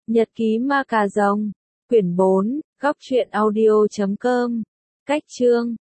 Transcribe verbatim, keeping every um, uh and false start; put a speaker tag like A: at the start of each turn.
A: Nhật ký ma cà rồng, quyển bốn, góc truyện audio chấm com, cách chương